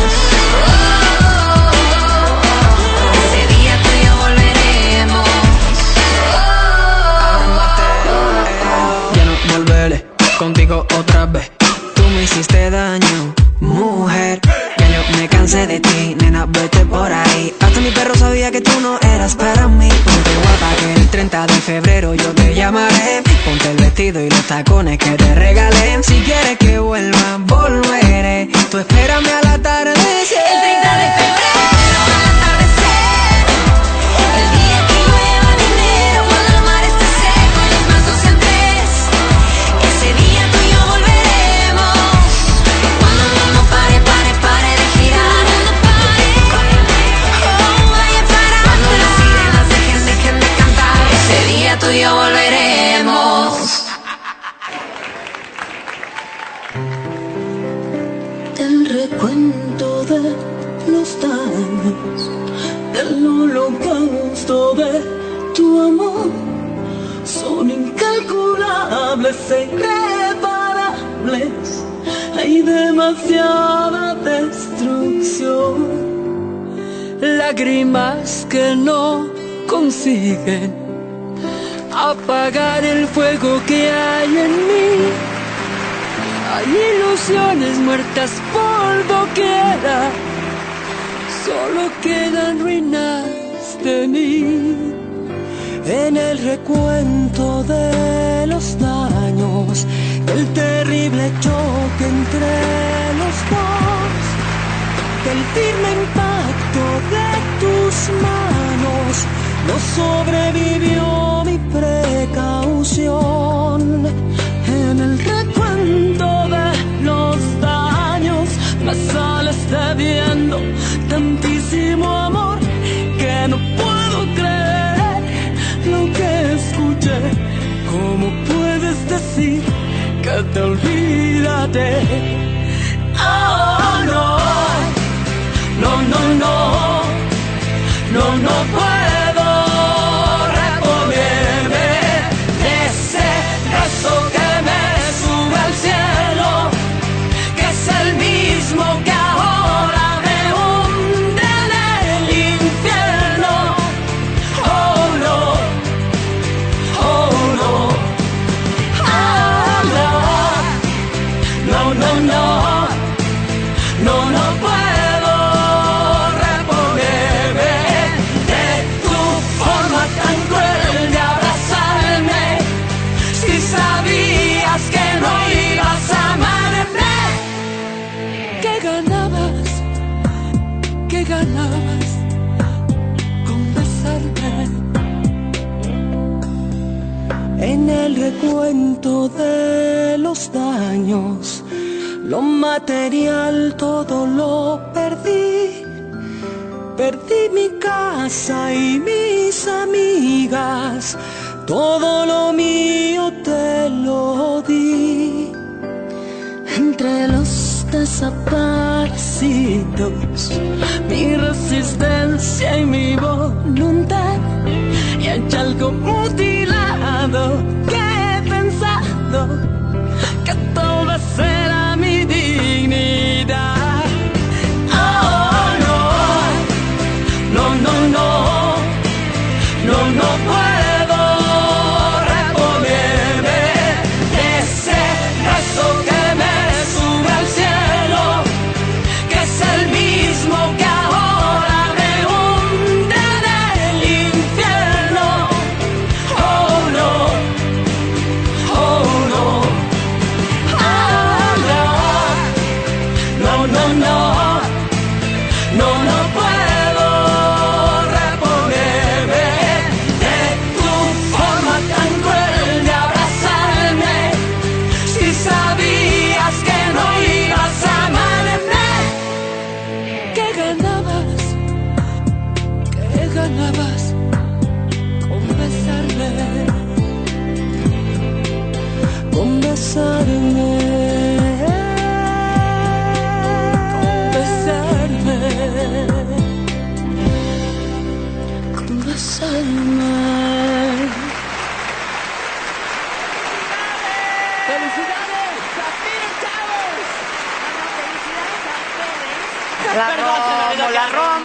Speaker 7: Contigo otra vez, tú me hiciste daño, mujer. Ya yo me cansé de ti, nena, vete por ahí. Hasta mi perro sabía que tú no eras para mí. Ponte guapa que el treinta de febrero yo te llamaré. Ponte el vestido y los tacones que te regalé. Si quieres que vuelva, volveré. Tú espérame al atardecer.
Speaker 6: El treinta de febrero al atardecer, el día que llueva dinero, cuando el mar esté seco y los mazos en tres, ese día tú y yo volveremos. Cuando el mundo pare, pare, pare de girar, oh, vaya para cuando las sirenas dejen, dejen de cantar, ese día tú y yo volveremos.
Speaker 4: El recuento de los daños, del holocausto de tu amor, son incalculables e irreparables. Hay demasiada destrucción,
Speaker 8: lágrimas que no consiguen apagar el fuego que hay en mí. Hay ilusiones muertas por doquiera, solo quedan ruinas de mí.
Speaker 7: En el recuento de los daños, del terrible choque entre los dos, del firme impacto de tus manos, no sobrevivió mi precaución. En el recuento de los daños me sales debiendo tantísimo amor que no puedo creer lo que escuché. ¿Cómo puedes decir que te olvidaré? Oh, no, no, no, no, no, no puedo reponerme de ese beso que me sube al cielo, que es el mismo que ahora me hunde en el infierno. Oh, no, oh, no, oh, no, no, no, no, no, no puedo reponerme de tu forma tan cruel de abrazarme, si sabías que no ibas a amarme.
Speaker 8: ¿Qué ganabas? ¿Qué ganabas con besarme?
Speaker 7: En el recuento de los daños, lo material todo lo perdí. Perdí mi casa y mis amigas, todo lo mío te lo di. Entre los desaparecidos, mi resistencia y mi voluntad, y hay algo mutilado que he pensado que todo vez será mi dignidad. Oh, no, no, no, no, no, no puedo reponerme de ese beso que me sube al cielo, que es el mismo que ahora me hunde en el infierno. Oh, no, oh, no, oh, no, no, no, no, no, no puedo reponerme de tu forma tan cruel de abrazarme, si sabías que no ibas a amarme.
Speaker 8: ¿Qué ganabas? ¿Qué ganabas con besarme?
Speaker 7: Con besarme,
Speaker 8: Besarme.
Speaker 7: con besarme.
Speaker 9: La Romo, la Romo.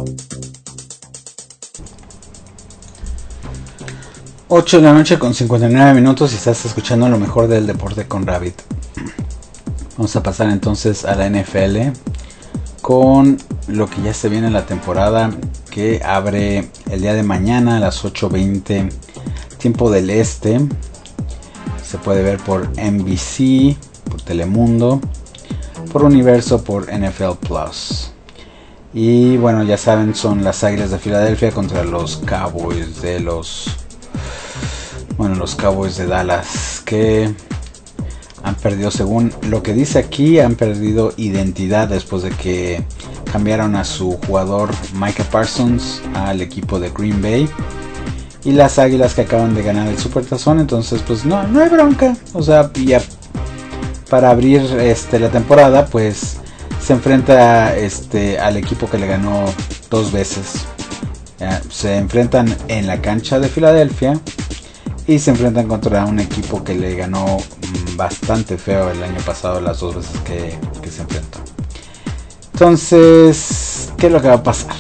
Speaker 3: ocho de la noche con cincuenta y nueve minutos y estás escuchando lo mejor del deporte con Rabbit. Vamos a pasar entonces a la N F L con lo que ya se viene en la temporada, que abre el día de mañana a las ocho veinte tiempo del este. Se puede ver por N B C, por Telemundo, por Universo, por N F L Plus. Y bueno, ya saben, son las Águilas de Filadelfia contra los Cowboys de los Bueno, los Cowboys de Dallas, que han perdido, según lo que dice aquí, han perdido identidad después de que cambiaron a su jugador Micah Parsons al equipo de Green Bay. Y las Águilas que acaban de ganar el Supertazón, entonces pues no, no hay bronca. O sea, ya para abrir este, la temporada, pues se enfrenta este, al equipo que le ganó dos veces. Ya, se enfrentan en la cancha de Filadelfia y se enfrentan contra un equipo que le ganó bastante feo el año pasado, las dos veces que, que se enfrentó. Entonces, ¿qué es lo que va a pasar?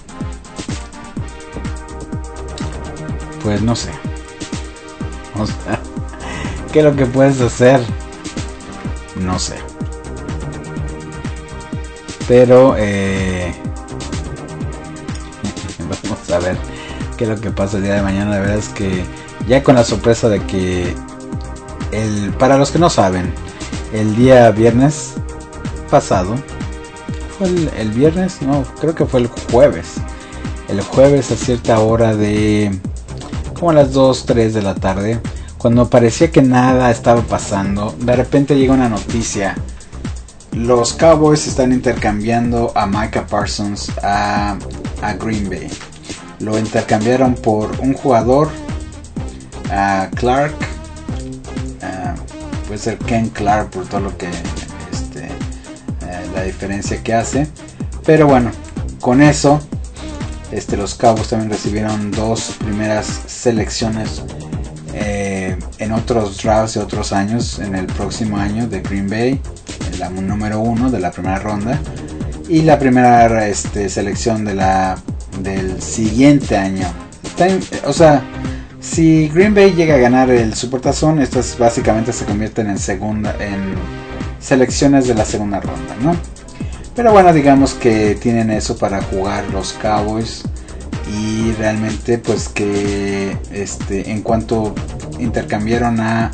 Speaker 3: Pues no sé. O sea, ¿qué es lo que puedes hacer? no sé. Pero eh, vamos a ver qué es lo que pasa el día de mañana. La verdad es que ya con la sorpresa de que el, para los que no saben, el día viernes pasado, fue el, el viernes, no, creo que fue el jueves. El jueves a cierta hora de como a las dos, tres de la tarde, cuando parecía que nada estaba pasando, de repente llega una noticia. Los Cowboys están intercambiando a Micah Parsons a, a Green Bay. Lo intercambiaron por un jugador, a Clark, a, puede ser Ken Clark por todo lo que este, eh, la diferencia que hace. Pero bueno, con eso este, los Cowboys también recibieron dos primeras selecciones eh, en otros drafts de otros años, en el próximo año de Green Bay, la número uno de la primera ronda y la primera este, selección de la del siguiente año. Está, o sea, si Green Bay llega a ganar el Supertazón, estas básicamente se convierten en segunda en selecciones de la segunda ronda, ¿no? Pero bueno, digamos que tienen eso para jugar los Cowboys y realmente pues que este en cuanto intercambiaron a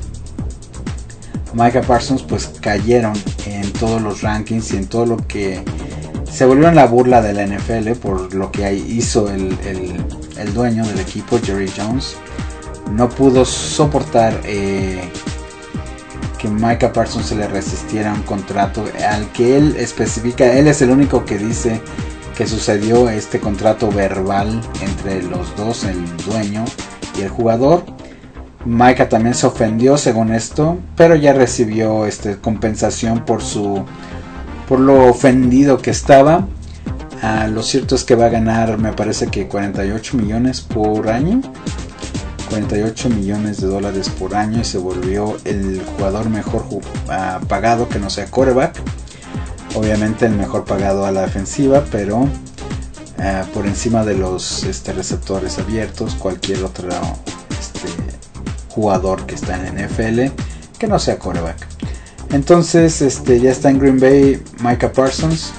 Speaker 3: Micah Parsons, pues cayeron en todos los rankings y en todo lo que se volvieron la burla de la N F L por lo que hizo el, el, el dueño del equipo, Jerry Jones. No pudo soportar eh, que Micah Parsons se le resistiera a un contrato al que él especifica. Él es el único que dice que sucedió este contrato verbal entre los dos, el dueño y el jugador. Micah también se ofendió según esto, pero ya recibió este, compensación por su por lo ofendido que estaba. Ah, lo cierto es que va a ganar, me parece que cuarenta y ocho millones por año, cuarenta y ocho millones de dólares por año, y se volvió el jugador mejor uh, pagado que no sea quarterback. Obviamente el mejor pagado a la defensiva, pero uh, por encima de los este, receptores abiertos, cualquier otro este, jugador que está en N F L que no sea quarterback. Entonces este ya está en Green Bay Micah Parsons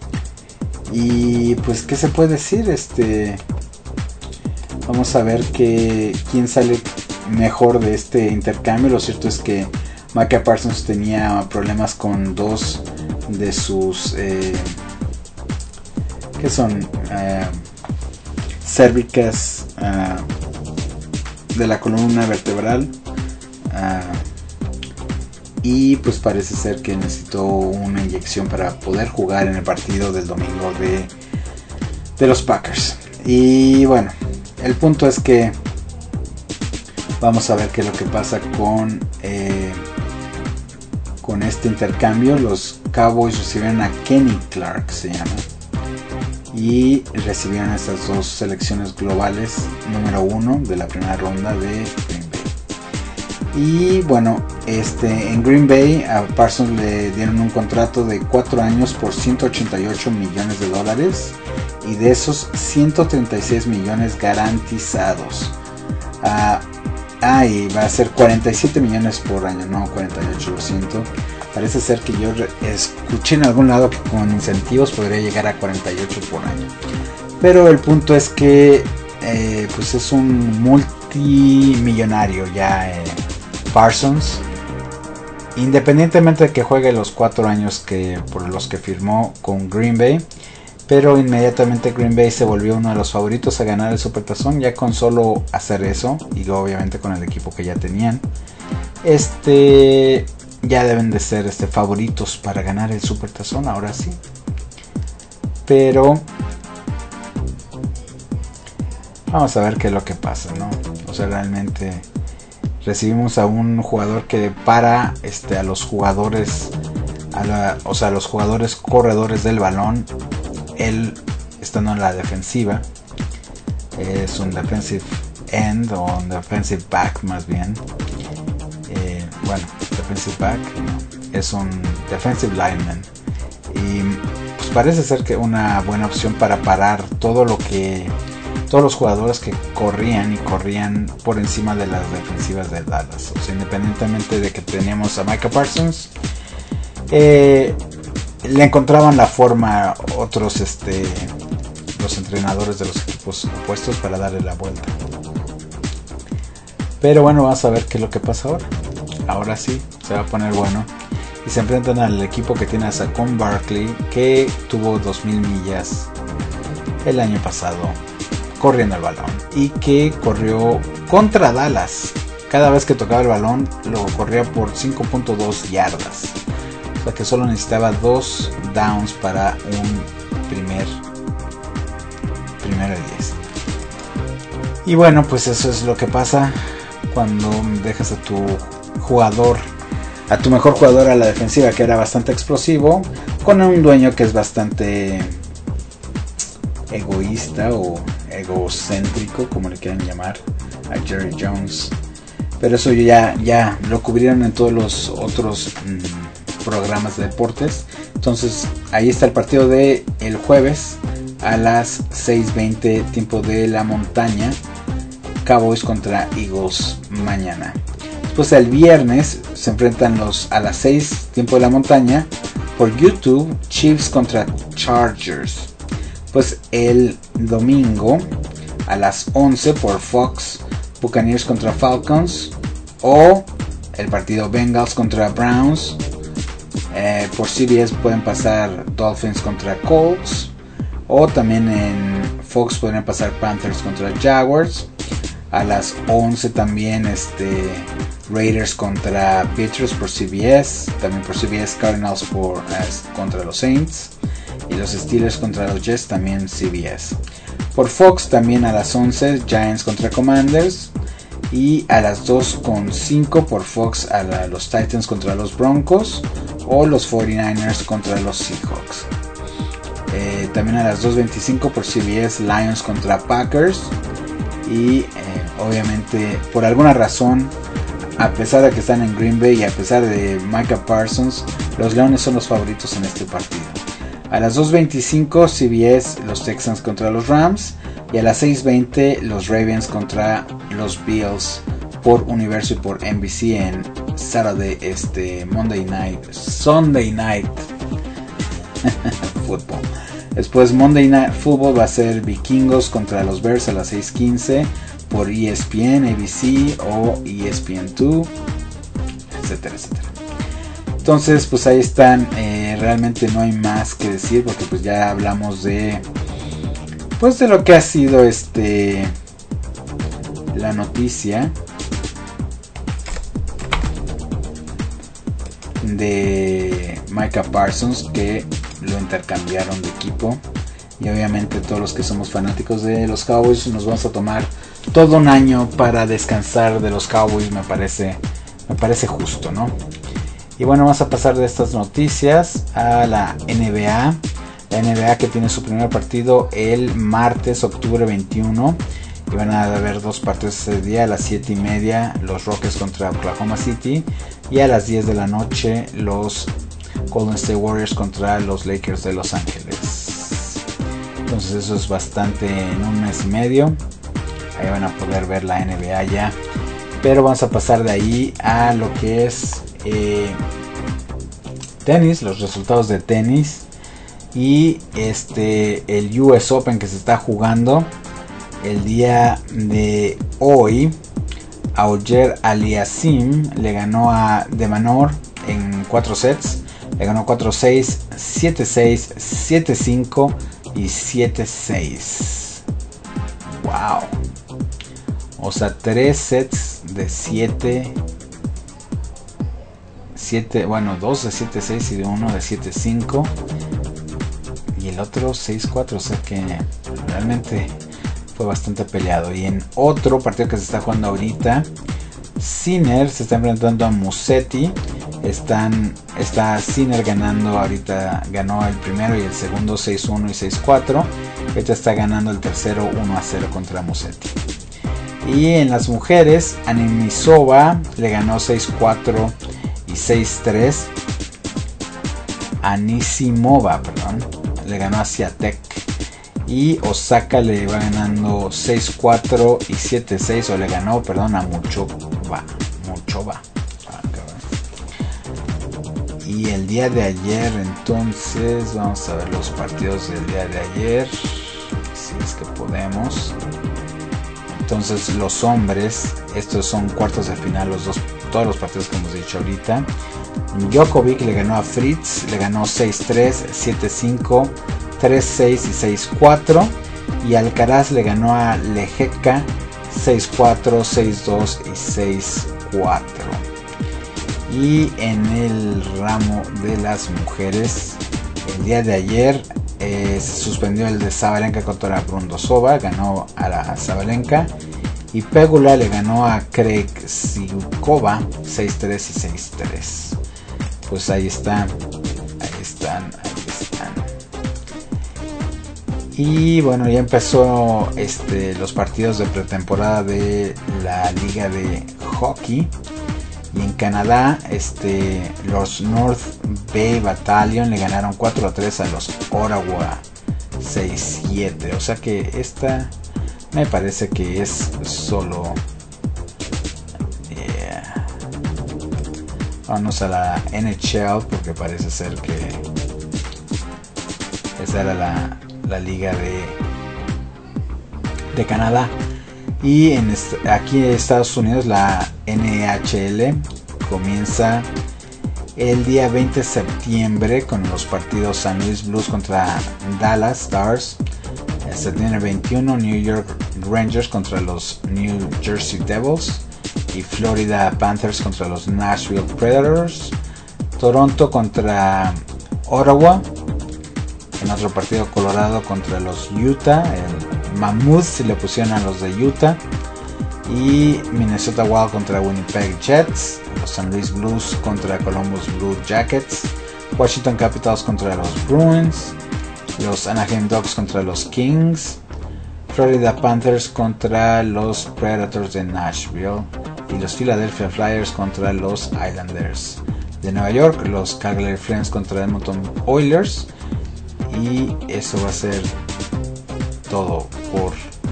Speaker 3: y pues qué se puede decir, este vamos a ver que quién sale mejor de este intercambio. Lo cierto es que Micah Parsons tenía problemas con dos de sus eh, que son eh, cérvicas uh, de la columna vertebral, uh, y pues parece ser que necesitó una inyección para poder jugar en el partido del domingo de, de los Packers. Y bueno, el punto es que vamos a ver qué es lo que pasa con eh, con este intercambio. Los Cowboys recibieron a Kenny Clark, se llama, y recibieron estas dos selecciones globales número uno de la primera ronda de Green Bay. Y bueno, este en Green Bay a Parsons le dieron un contrato de cuatro años por ciento ochenta y ocho millones de dólares, y de esos ciento treinta y seis millones garantizados. Ah, ah, y va a ser cuarenta y siete millones por año, no cuarenta y ocho, lo siento. Parece ser que yo escuché en algún lado que con incentivos podría llegar a cuarenta y ocho por año. Pero el punto es que eh, pues es un multimillonario ya eh, Parsons. Independientemente de que juegue los cuatro años que por los que firmó con Green Bay. Pero inmediatamente Green Bay se volvió uno de los favoritos a ganar el Supertazón, ya con solo hacer eso, y obviamente con el equipo que ya tenían. Este... ya deben de ser este, favoritos para ganar el Supertazón, ahora sí. Pero vamos a ver qué es lo que pasa, ¿no? O sea, realmente recibimos a un jugador que para este, a los jugadores, a la, o sea, a los jugadores corredores del balón. Él estando en la defensiva, es un defensive end o un defensive back más bien. Eh, bueno, defensive back no, es un defensive lineman, y pues parece ser que una buena opción para parar todo lo que todos los jugadores que corrían y corrían por encima de las defensivas de Dallas. O sea, independientemente de que teníamos a Micah Parsons eh, le encontraban la forma otros este los entrenadores de los equipos opuestos para darle la vuelta. Pero bueno, vamos a ver qué es lo que pasa ahora. Ahora sí, se va a poner bueno. Y se enfrentan al equipo que tiene a Saquon Barkley, que tuvo dos mil millas el año pasado corriendo el balón. Y que corrió contra Dallas. Cada vez que tocaba el balón lo corría por cinco punto dos yardas. O sea que solo necesitaba dos downs para un primer primero y diez. Y bueno, pues eso es lo que pasa cuando dejas a tu jugador, a tu mejor jugador a la defensiva, que era bastante explosivo, con un dueño que es bastante egoísta o egocéntrico, como le quieran llamar, a Jerry Jones. Pero eso ya, ya lo cubrieron en todos los otros mmm, programas de deportes. Entonces ahí está el partido de el jueves a las seis veinte tiempo de la montaña. Cowboys contra Eagles mañana. Después el viernes se enfrentan los a las seis tiempo de la montaña por YouTube, Chiefs contra Chargers. Pues el domingo a las once por Fox, Buccaneers contra Falcons, o el partido Bengals contra Browns. Eh, por C B S pueden pasar Dolphins contra Colts, o también en Fox pueden pasar Panthers contra Jaguars. A las once también este Raiders contra Patriots por C B S, también por C B S Cardinals por, uh, contra los Saints, y los Steelers contra los Jets también C B S. Por Fox también a las once Giants contra Commanders, y a las dos con cinco por Fox a la, los Titans contra los Broncos, o los cuarenta y nueve ers contra los Seahawks. Eh, también a las dos veinticinco por C B S Lions contra Packers, y eh, obviamente por alguna razón, a pesar de que están en Green Bay y a pesar de Micah Parsons, los Leones son los favoritos en este partido. A las dos veinticinco C B S los Texans contra los Rams, y a las seis veinte los Ravens contra los Bills por Universo y por N B C en Saturday, este Monday Night, Sunday Night Football. Después Monday Night Football va a ser Vikingos contra los Bears a las seis quince por E S P N, A B C o E S P N dos, etcétera, etcétera. Entonces pues ahí están, eh, realmente no hay más que decir porque pues ya hablamos de pues de lo que ha sido este la noticia de Micah Parsons, que lo intercambiaron de equipo, y obviamente todos los que somos fanáticos de los Cowboys nos vamos a tomar todo un año para descansar de los Cowboys. Me parece me parece justo, ¿no? Y bueno, vamos a pasar de estas noticias a la N B A. La N B A que tiene su primer partido el martes, octubre veintiuno, y van a haber dos partidos ese día. A las siete y media los Rockets contra Oklahoma City, y a las diez de la noche los Golden State Warriors contra los Lakers de Los Ángeles. Entonces eso es bastante en un mes y medio. Ahí van a poder ver la N B A ya. Pero vamos a pasar de ahí a lo que es eh, tenis, los resultados de tenis. Y este el U S Open que se está jugando el día de hoy. Auger Aliassime le ganó a De Minaur en cuatro sets. Le ganó cuatro seis, siete seis, siete cinco y siete seis. Wow. O sea, tres sets de siete. siete, bueno, dos de siete seis y uno de siete cinco. Y el otro seis cuatro. O sea que realmente fue bastante peleado. Y en otro partido que se está jugando ahorita, Sinner se está enfrentando a Musetti. Están, está Sinner ganando ahorita, ganó el primero y el segundo seis uno y seis cuatro. Ahorita está ganando el tercero uno a cero contra Musetti. Y en las mujeres, Anisimova le ganó seis cuatro y seis tres. Anisimova, perdón, le ganó a Swiatek. Y Osaka le va ganando seis cuatro y siete seis, o le ganó, perdón, a Muchova. Muchova. Y el día de ayer, entonces, vamos a ver los partidos del día de ayer, si es que podemos. Entonces, los hombres, estos son cuartos de final, los dos, todos los partidos que hemos dicho ahorita. Djokovic le ganó a Fritz, le ganó seis tres, siete cinco, tres seis y seis cuatro. Y Alcaraz le ganó a Lehecka seis cuatro, seis dos y seis cuatro. Y en el ramo de las mujeres, el día de ayer eh, se suspendió el de Sabalenka contra Brundosova, ganó a la Sabalenka. Y Pegula le ganó a Krejcikova seis tres y seis tres. Pues ahí están, ahí están, ahí están. Y bueno, ya empezó este, los partidos de pretemporada de la liga de hockey. Y en Canadá, este, los North Bay Battalion le ganaron cuatro a tres a los Ottawa seis siete. O sea que esta me parece que es solo... Yeah. Vamos a la N H L porque parece ser que esa era la, la liga de, de Canadá. Y en est- aquí en Estados Unidos la N H L comienza el día veinte de septiembre con los partidos San Luis Blues contra Dallas Stars, septiembre veintiuno New York Rangers contra los New Jersey Devils y Florida Panthers contra los Nashville Predators, Toronto contra Ottawa, en otro partido Colorado contra los Utah, el Mammoth le pusieron a los de Utah, y Minnesota Wild contra Winnipeg Jets, los San Luis Blues contra Columbus Blue Jackets, Washington Capitals contra los Bruins, los Anaheim Ducks contra los Kings, Florida Panthers contra los Predators de Nashville y los Philadelphia Flyers contra los Islanders de Nueva York, los Calgary Flames contra Edmonton Oilers. Y eso va a ser todo por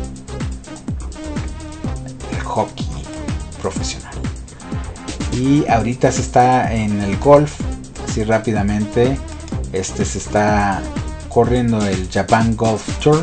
Speaker 3: el hockey profesional. Y ahorita se está en el golf, así rápidamente, este se está corriendo el Japan Golf Tour.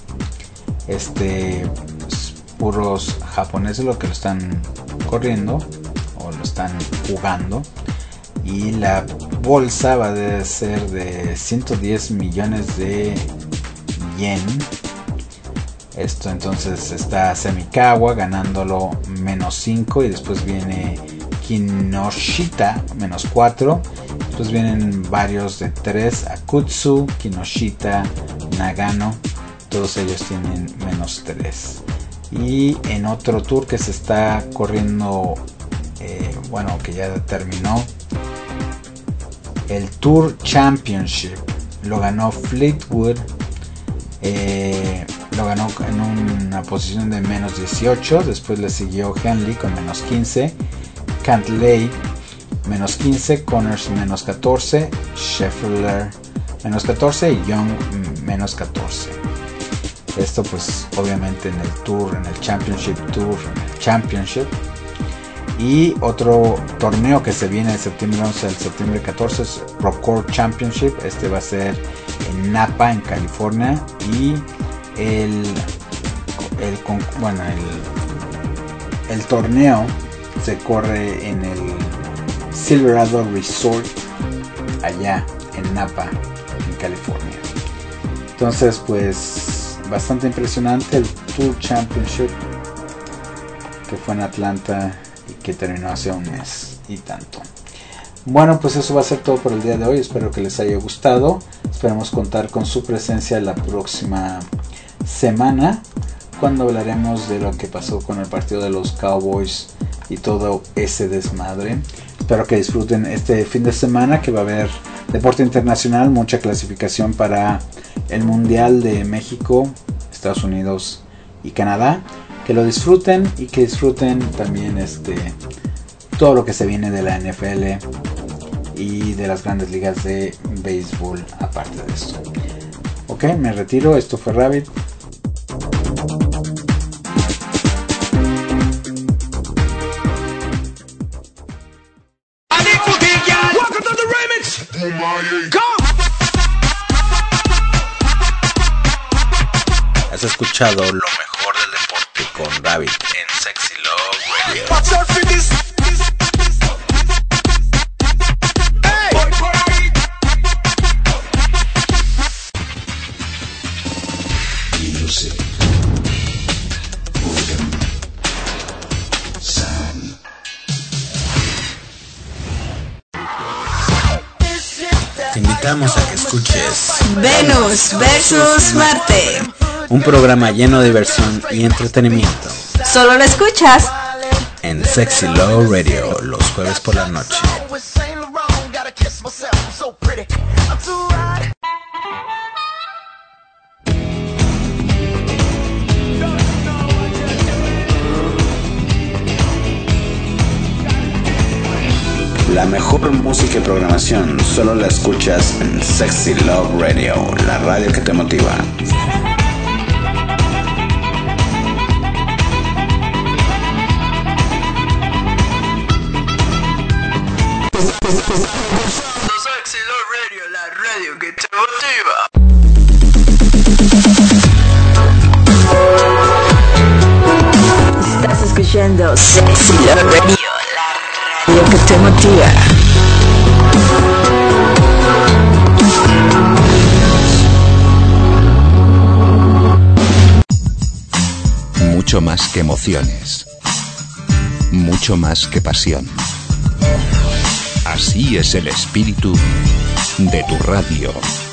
Speaker 3: Este pues, puros japoneses lo que lo están corriendo o lo están jugando. Y la bolsa va a ser de ciento diez millones de yen. Esto entonces está Semikawa ganándolo menos cinco. Y después viene Kinoshita menos cuatro. Después vienen varios de tres. Akutsu, Kinoshita, Nagano. Todos ellos tienen menos tres. Y en otro tour que se está corriendo, eh, bueno, que ya terminó, el Tour Championship lo ganó Fleetwood, eh, lo ganó en una posición de menos dieciocho. Después le siguió Henley con menos quince, Cantlay menos quince, Connors menos catorce, Scheffler menos catorce y Young menos catorce. Esto pues obviamente en el Tour, en el Championship Tour, Championship. Y otro torneo que se viene de septiembre once al septiembre catorce es Procore Championship. Este va a ser en Napa, en California. Y el, el, bueno, el, el torneo se corre en el Silverado Resort, allá en Napa, en California. Entonces pues bastante impresionante el Tour Championship, que fue en Atlanta y que terminó hace un mes y tanto. Bueno, pues eso va a ser todo por el día de hoy. Espero que les haya gustado. Esperamos contar con su presencia la próxima semana, cuando hablaremos de lo que pasó con el partido de los Cowboys y todo ese desmadre. Espero que disfruten este fin de semana, que va a haber deporte internacional, mucha clasificación para el Mundial de México, Estados Unidos y Canadá. Que lo disfruten y que disfruten también este todo lo que se viene de la N F L y de las grandes ligas de béisbol aparte de esto. Ok, me retiro. Esto fue Rabbit.
Speaker 5: Welcome to the remix.
Speaker 3: has escuchado lo mejor del deporte con Rabbit en Sexy Love Radio. Te invitamos a que escuches
Speaker 10: Venus versus Marte,
Speaker 3: un programa lleno de diversión y entretenimiento.
Speaker 10: Solo lo escuchas
Speaker 3: en Sexy Love Radio los jueves por la noche. La mejor música y programación solo la escuchas en Sexy Love Radio, la radio que te motiva.
Speaker 2: Sexy Love Radio, la radio que te motiva.
Speaker 10: Estás escuchando Sexy Love Radio, lo que te motiva.
Speaker 11: Mucho más que emociones, mucho más que pasión. Así es el espíritu de tu radio.